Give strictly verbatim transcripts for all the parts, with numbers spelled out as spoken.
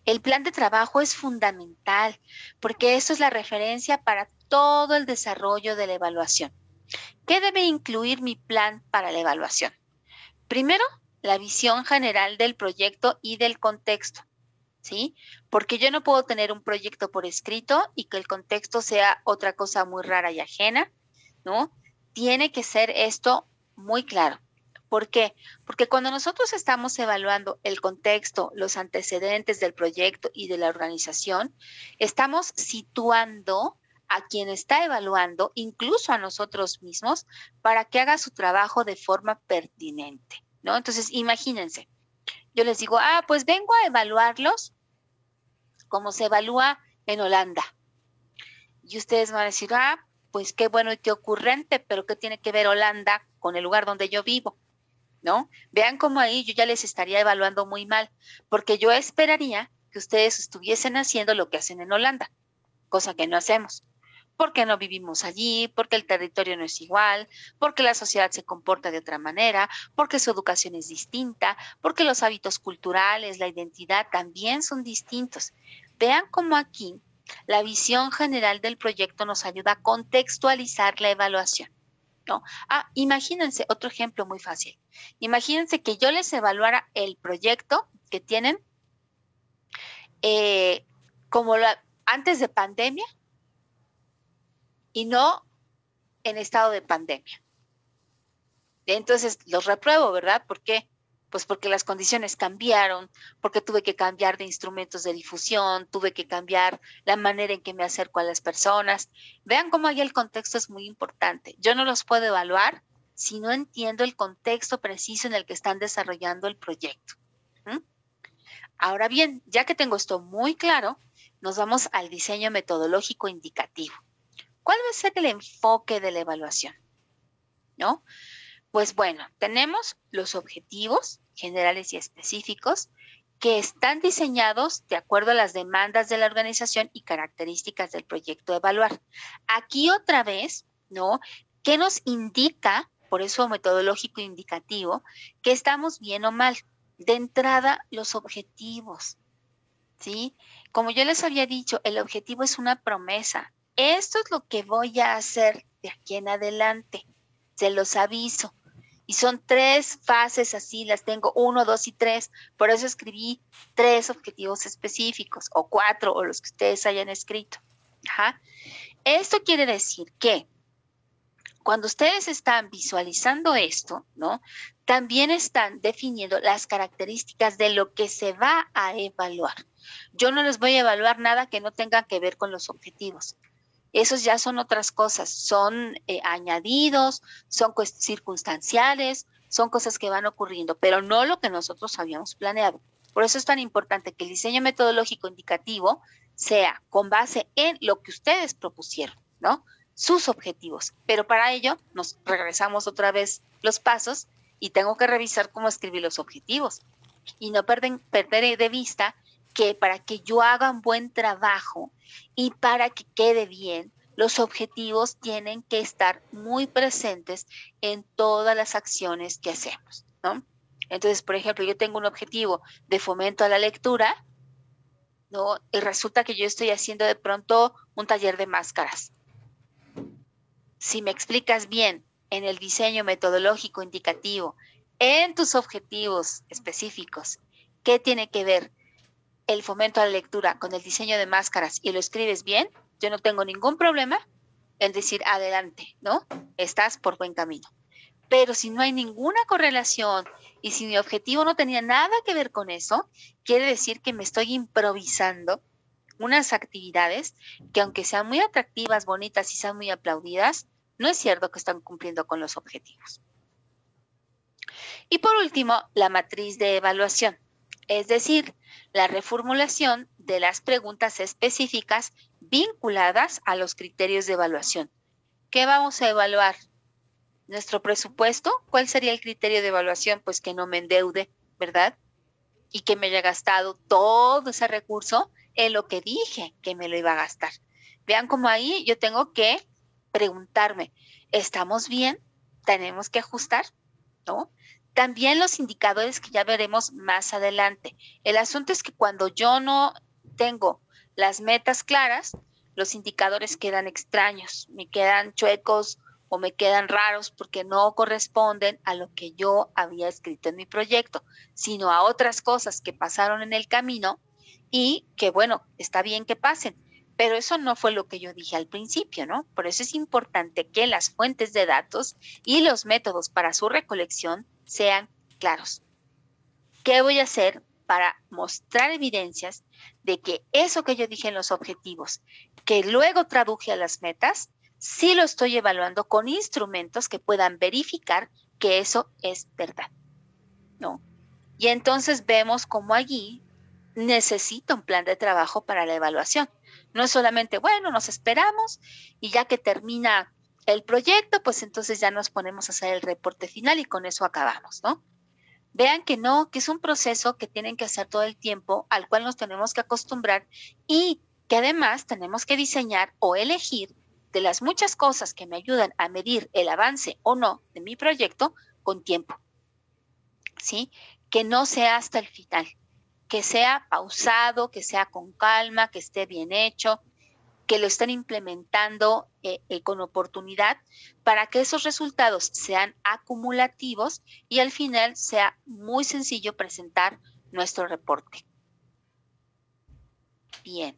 El plan de trabajo es fundamental porque eso es la referencia para todo el desarrollo de la evaluación. ¿Qué debe incluir mi plan para la evaluación? Primero, la visión general del proyecto y del contexto, ¿sí? Porque yo no puedo tener un proyecto por escrito y que el contexto sea otra cosa muy rara y ajena, ¿no? Tiene que ser esto muy claro. ¿Por qué? Porque cuando nosotros estamos evaluando el contexto, los antecedentes del proyecto y de la organización, estamos situando a quien está evaluando, incluso a nosotros mismos, para que haga su trabajo de forma pertinente, ¿no? Entonces, imagínense, yo les digo, ah, pues vengo a evaluarlos como se evalúa en Holanda. Y ustedes van a decir, ah, pues qué bueno y qué ocurrente, pero ¿qué tiene que ver Holanda con el lugar donde yo vivo? ¿No? Vean cómo ahí yo ya les estaría evaluando muy mal, porque yo esperaría que ustedes estuviesen haciendo lo que hacen en Holanda, cosa que no hacemos. Porque no vivimos allí, porque el territorio no es igual, porque la sociedad se comporta de otra manera, porque su educación es distinta, porque los hábitos culturales, la identidad también son distintos. Vean cómo aquí la visión general del proyecto nos ayuda a contextualizar la evaluación, ¿no? Ah, imagínense otro ejemplo muy fácil. Imagínense que yo les evaluara el proyecto que tienen eh, como la, antes de pandemia y no en estado de pandemia. Entonces los repruebo, ¿verdad? ¿Por qué? Pues porque las condiciones cambiaron, porque tuve que cambiar de instrumentos de difusión, tuve que cambiar la manera en que me acerco a las personas. Vean cómo ahí el contexto es muy importante. Yo no los puedo evaluar si no entiendo el contexto preciso en el que están desarrollando el proyecto. ¿Mm? Ahora bien, ya que tengo esto muy claro, nos vamos al diseño metodológico indicativo. ¿Cuál va a ser el enfoque de la evaluación? ¿No? Pues bueno, tenemos los objetivos generales y específicos que están diseñados de acuerdo a las demandas de la organización y características del proyecto a evaluar. Aquí otra vez, ¿no? ¿Qué nos indica, por eso metodológico indicativo, que estamos bien o mal? De entrada, los objetivos, ¿sí? Como yo les había dicho, el objetivo es una promesa. Esto es lo que voy a hacer de aquí en adelante. Se los aviso. Y son tres fases así, las tengo uno, dos y tres. Por eso escribí tres objetivos específicos, o cuatro, o los que ustedes hayan escrito. Ajá. Esto quiere decir que cuando ustedes están visualizando esto, ¿no? También están definiendo las características de lo que se va a evaluar. Yo no les voy a evaluar nada que no tenga que ver con los objetivos. Esos ya son otras cosas, son eh, añadidos, son circunstanciales, son cosas que van ocurriendo, pero no lo que nosotros habíamos planeado. Por eso es tan importante que el diseño metodológico indicativo sea con base en lo que ustedes propusieron, ¿no? Sus objetivos. Pero para ello nos regresamos otra vez los pasos y tengo que revisar cómo escribir los objetivos y no perden, perder de vista que para que yo haga un buen trabajo y para que quede bien, los objetivos tienen que estar muy presentes en todas las acciones que hacemos, ¿no? Entonces, por ejemplo, yo tengo un objetivo de fomento a la lectura, ¿no? Y resulta que yo estoy haciendo de pronto un taller de máscaras. Si me explicas bien en el diseño metodológico indicativo, en tus objetivos específicos, qué tiene que ver el fomento a la lectura con el diseño de máscaras y lo escribes bien, yo no tengo ningún problema en decir adelante, ¿no? Estás por buen camino. Pero si no hay ninguna correlación y si mi objetivo no tenía nada que ver con eso, quiere decir que me estoy improvisando unas actividades que aunque sean muy atractivas, bonitas y sean muy aplaudidas, no es cierto que están cumpliendo con los objetivos. Y por último, la matriz de evaluación, es decir, la reformulación de las preguntas específicas vinculadas a los criterios de evaluación. ¿Qué vamos a evaluar? ¿Nuestro presupuesto? ¿Cuál sería el criterio de evaluación? Pues que no me endeude, ¿verdad? Y que me haya gastado todo ese recurso en lo que dije que me lo iba a gastar. Vean cómo ahí yo tengo que preguntarme, ¿estamos bien? ¿Tenemos que ajustar? ¿No? También los indicadores que ya veremos más adelante. El asunto es que cuando yo no tengo las metas claras, los indicadores quedan extraños, me quedan chuecos o me quedan raros porque no corresponden a lo que yo había escrito en mi proyecto, sino a otras cosas que pasaron en el camino y que, bueno, está bien que pasen, pero eso no fue lo que yo dije al principio, ¿no? Por eso es importante que las fuentes de datos y los métodos para su recolección sean claros. ¿Qué voy a hacer para mostrar evidencias de que eso que yo dije en los objetivos, que luego traduje a las metas, sí lo estoy evaluando con instrumentos que puedan verificar que eso es verdad, ¿no? Y entonces vemos cómo allí necesita un plan de trabajo para la evaluación. No es solamente, bueno, nos esperamos y ya que termina el proyecto, pues entonces ya nos ponemos a hacer el reporte final y con eso acabamos, ¿no? Vean que no, que es un proceso que tienen que hacer todo el tiempo, al cual nos tenemos que acostumbrar y que además tenemos que diseñar o elegir de las muchas cosas que me ayudan a medir el avance o no de mi proyecto con tiempo, ¿sí? Que no sea hasta el final, que sea pausado, que sea con calma, que esté bien hecho, que lo estén implementando eh, eh, con oportunidad para que esos resultados sean acumulativos y al final sea muy sencillo presentar nuestro reporte. Bien.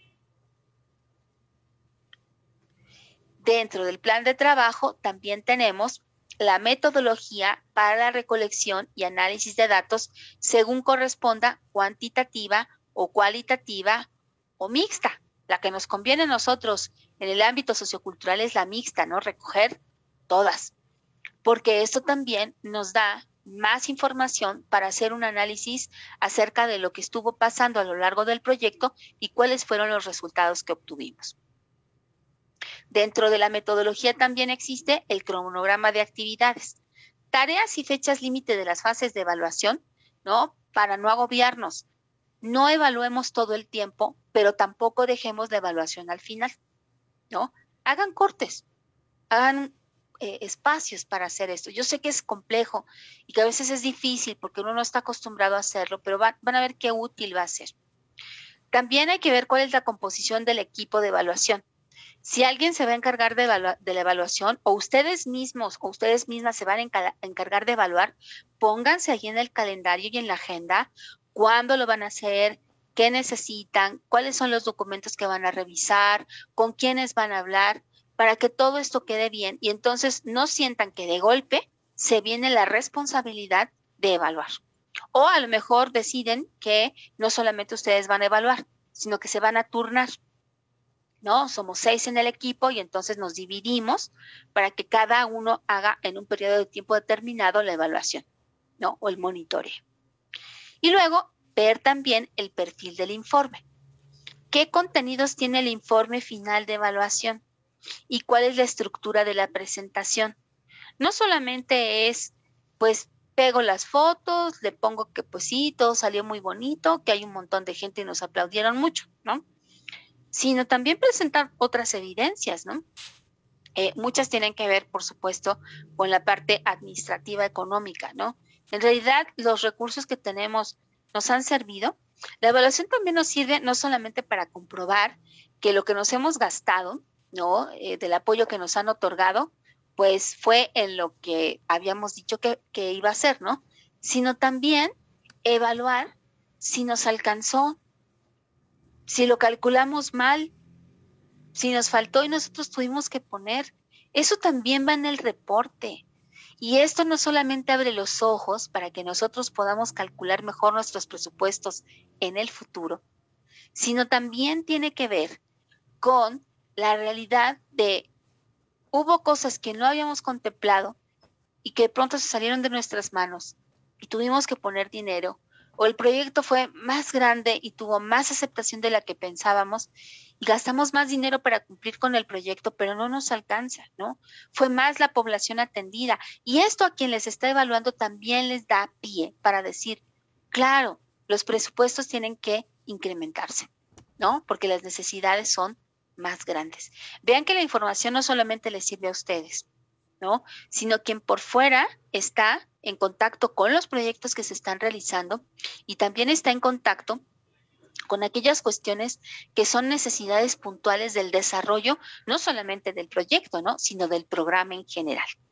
Dentro del plan de trabajo también tenemos la metodología para la recolección y análisis de datos según corresponda cuantitativa o cualitativa o mixta. La que nos conviene a nosotros en el ámbito sociocultural es la mixta, ¿no? Recoger todas, porque esto también nos da más información para hacer un análisis acerca de lo que estuvo pasando a lo largo del proyecto y cuáles fueron los resultados que obtuvimos. Dentro de la metodología también existe el cronograma de actividades, tareas y fechas límite de las fases de evaluación, ¿no? Para no agobiarnos. No evaluemos todo el tiempo, pero tampoco dejemos la evaluación al final, ¿no? Hagan cortes, hagan eh, espacios para hacer esto. Yo sé que es complejo y que a veces es difícil porque uno no está acostumbrado a hacerlo, pero van, van a ver qué útil va a ser. También hay que ver cuál es la composición del equipo de evaluación. Si alguien se va a encargar de, de la evaluación o ustedes mismos o ustedes mismas se van a encargar de evaluar, pónganse allí en el calendario y en la agenda cuándo lo van a hacer, qué necesitan, cuáles son los documentos que van a revisar, con quiénes van a hablar, para que todo esto quede bien y entonces no sientan que de golpe se viene la responsabilidad de evaluar. O a lo mejor deciden que no solamente ustedes van a evaluar, sino que se van a turnar. ¿No? Somos seis en el equipo y entonces nos dividimos para que cada uno haga en un periodo de tiempo determinado la evaluación, ¿no? O el monitoreo. Y luego ver también el perfil del informe. ¿Qué contenidos tiene el informe final de evaluación? ¿Y cuál es la estructura de la presentación? No solamente es, pues, pego las fotos, le pongo que pues sí, todo salió muy bonito, que hay un montón de gente y nos aplaudieron mucho, ¿no? Sino también presentar otras evidencias, ¿no? Eh, muchas tienen que ver, por supuesto, con la parte administrativa económica, ¿no? En realidad, los recursos que tenemos nos han servido. La evaluación también nos sirve no solamente para comprobar que lo que nos hemos gastado, ¿no? Eh, del apoyo que nos han otorgado, pues fue en lo que habíamos dicho que, que iba a ser, ¿no? Sino también evaluar si nos alcanzó, si lo calculamos mal, si nos faltó y nosotros tuvimos que poner, eso también va en el reporte. Y esto no solamente abre los ojos para que nosotros podamos calcular mejor nuestros presupuestos en el futuro, sino también tiene que ver con la realidad de hubo cosas que no habíamos contemplado y que de pronto se salieron de nuestras manos y tuvimos que poner dinero, o el proyecto fue más grande y tuvo más aceptación de la que pensábamos y gastamos más dinero para cumplir con el proyecto, pero no nos alcanza, ¿no? Fue más la población atendida y esto a quien les está evaluando también les da pie para decir, claro, los presupuestos tienen que incrementarse, ¿no? Porque las necesidades son más grandes. Vean que la información no solamente les sirve a ustedes, ¿no? Sino quien por fuera está en contacto con los proyectos que se están realizando y también está en contacto con aquellas cuestiones que son necesidades puntuales del desarrollo, no solamente del proyecto, ¿no? Sino del programa en general.